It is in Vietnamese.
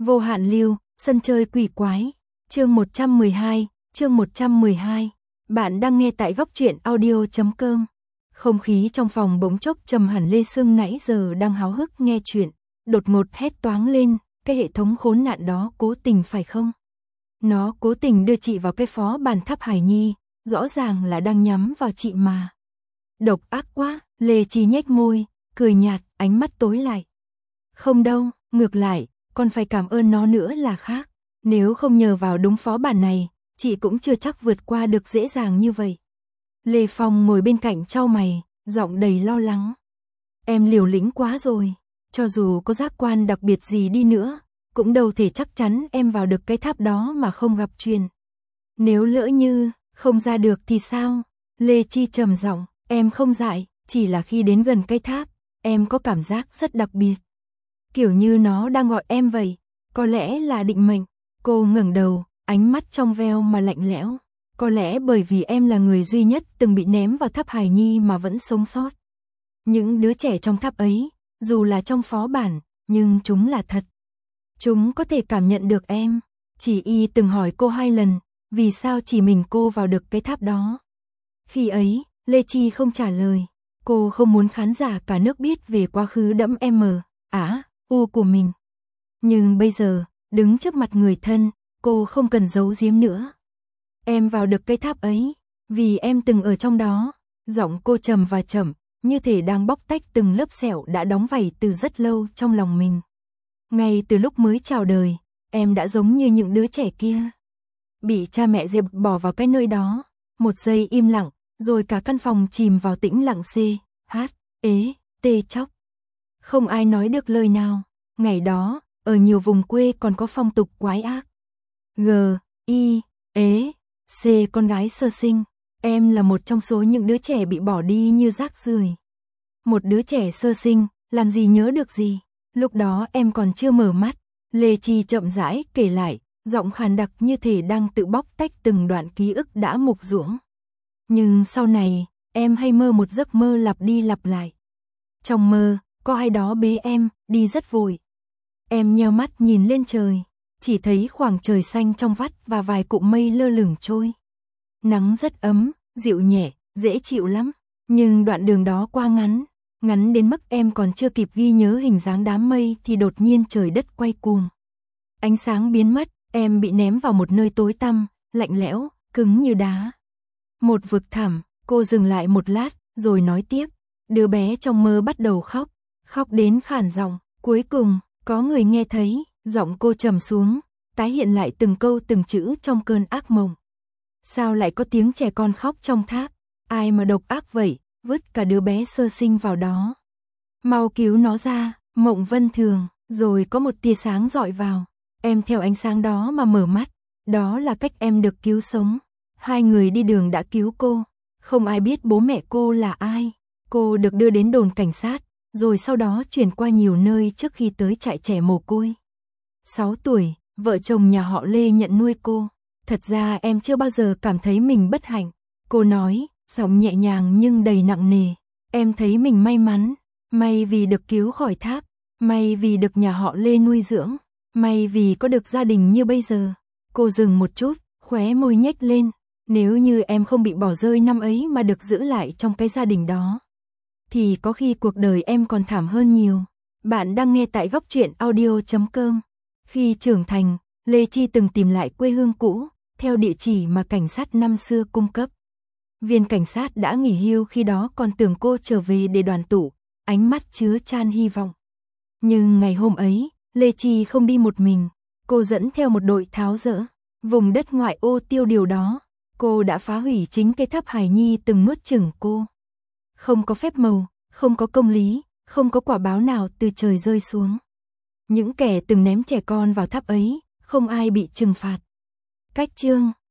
Vô hạn lưu, sân chơi quỷ quái. Chương 112. Bạn đang nghe tại góc truyện audio.com. Không khí trong phòng bỗng chốc trầm hẳn. Lê Sương nãy giờ đang háo hức nghe chuyện, đột ngột hét toáng lên, cái hệ thống khốn nạn đó cố tình phải không? Nó cố tình đưa chị vào cái phó bản Tháp Hải Nhi, rõ ràng là đang nhắm vào chị mà. Độc ác quá, Lê Chi nhếch môi, cười nhạt, ánh mắt tối lại. Không đâu, ngược lại, còn phải cảm ơn nó nữa là khác. Nếu không nhờ vào đúng phó bản này, chị cũng chưa chắc vượt qua được dễ dàng như vậy. Lê Phong ngồi bên cạnh chau mày, giọng đầy lo lắng. Em liều lĩnh quá rồi, cho dù có giác quan đặc biệt gì đi nữa, cũng đâu thể chắc chắn em vào được cái tháp đó mà không gặp truyền. Nếu lỡ như không ra được thì sao? Lê Chi trầm giọng, em không dại, chỉ là khi đến gần cái tháp, em có cảm giác rất đặc biệt. Kiểu như nó đang gọi em vậy, có lẽ là định mệnh. Cô ngẩng đầu, ánh mắt trong veo mà lạnh lẽo. Có lẽ bởi vì em là người duy nhất từng bị ném vào tháp Hải Nhi mà vẫn sống sót. Những đứa trẻ trong tháp ấy, dù là trong phó bản, nhưng chúng là thật. Chúng có thể cảm nhận được em. Chỉ y từng hỏi cô 2 lần, vì sao chỉ mình cô vào được cái tháp đó. Khi ấy, Lê Chi không trả lời. Cô không muốn khán giả cả nước biết về quá khứ đẫm u của mình. Nhưng bây giờ, đứng trước mặt người thân, cô không cần giấu giếm nữa. Em vào được cái tháp ấy, vì em từng ở trong đó. Giọng cô trầm và chậm, như thể đang bóc tách từng lớp sẹo đã đóng vảy từ rất lâu trong lòng mình. Ngay từ lúc mới chào đời, em đã giống như những đứa trẻ kia. Bị cha mẹ dẹp bỏ vào cái nơi đó. Một giây im lặng, rồi cả căn phòng chìm vào tĩnh lặng chóc. Không ai nói được lời nào. Ngày đó, ở nhiều vùng quê còn có phong tục quái ác. Con gái sơ sinh. Em là một trong số những đứa trẻ bị bỏ đi như rác rưởi. Một đứa trẻ sơ sinh, làm gì nhớ được gì. Lúc đó em còn chưa mở mắt. Lê Chi chậm rãi kể lại, giọng khàn đặc như thể đang tự bóc tách từng đoạn ký ức đã mục ruỗng. Nhưng sau này, em hay mơ một giấc mơ lặp đi lặp lại. Trong mơ, có ai đó bế em, đi rất vội. Em nheo mắt nhìn lên trời, chỉ thấy khoảng trời xanh trong vắt và vài cụm mây lơ lửng trôi. Nắng rất ấm, dịu nhẹ, dễ chịu lắm. Nhưng đoạn đường đó quá ngắn đến mức em còn chưa kịp ghi nhớ hình dáng đám mây thì đột nhiên trời đất quay cuồng. Ánh sáng biến mất, em bị ném vào một nơi tối tăm, lạnh lẽo, cứng như đá. Một vực thẳm, cô dừng lại một lát, rồi nói tiếp. Đứa bé trong mơ bắt đầu khóc đến khản giọng. Cuối cùng, có người nghe thấy, giọng cô trầm xuống, tái hiện lại từng câu từng chữ trong cơn ác mộng. Sao lại có tiếng trẻ con khóc trong tháp? Ai mà độc ác vậy, vứt cả đứa bé sơ sinh vào đó. Mau cứu nó ra, Mộng Vân Thường, rồi có một tia sáng dọi vào. Em theo ánh sáng đó mà mở mắt, đó là cách em được cứu sống. 2 người đi đường đã cứu cô, không ai biết bố mẹ cô là ai. Cô được đưa đến đồn cảnh sát, rồi sau đó chuyển qua nhiều nơi trước khi tới trại trẻ mồ côi. 6 tuổi, vợ chồng nhà họ Lê nhận nuôi cô. Thật ra em chưa bao giờ cảm thấy mình bất hạnh. Cô nói, giọng nhẹ nhàng nhưng đầy nặng nề. Em thấy mình may mắn, may vì được cứu khỏi tháp, may vì được nhà họ Lê nuôi dưỡng, may vì có được gia đình như bây giờ. Cô dừng một chút, khóe môi nhếch lên. Nếu như em không bị bỏ rơi năm ấy mà được giữ lại trong cái gia đình đó, thì có khi cuộc đời em còn thảm hơn nhiều. Bạn đang nghe tại góc truyện audio.com. Khi trưởng thành, Lê Chi từng tìm lại quê hương cũ, theo địa chỉ mà cảnh sát năm xưa cung cấp. Viên cảnh sát đã nghỉ hưu khi đó còn tưởng cô trở về để đoàn tụ, ánh mắt chứa chan hy vọng. Nhưng ngày hôm ấy, Lê Chi không đi một mình, cô dẫn theo một đội tháo dỡ. Vùng đất ngoại ô tiêu điều đó, cô đã phá hủy chính cái tháp Hải Nhi từng nuốt chửng cô. Không có phép màu, không có công lý, không có quả báo nào từ trời rơi xuống. Những kẻ từng ném trẻ con vào tháp ấy, không ai bị trừng phạt. Cách chương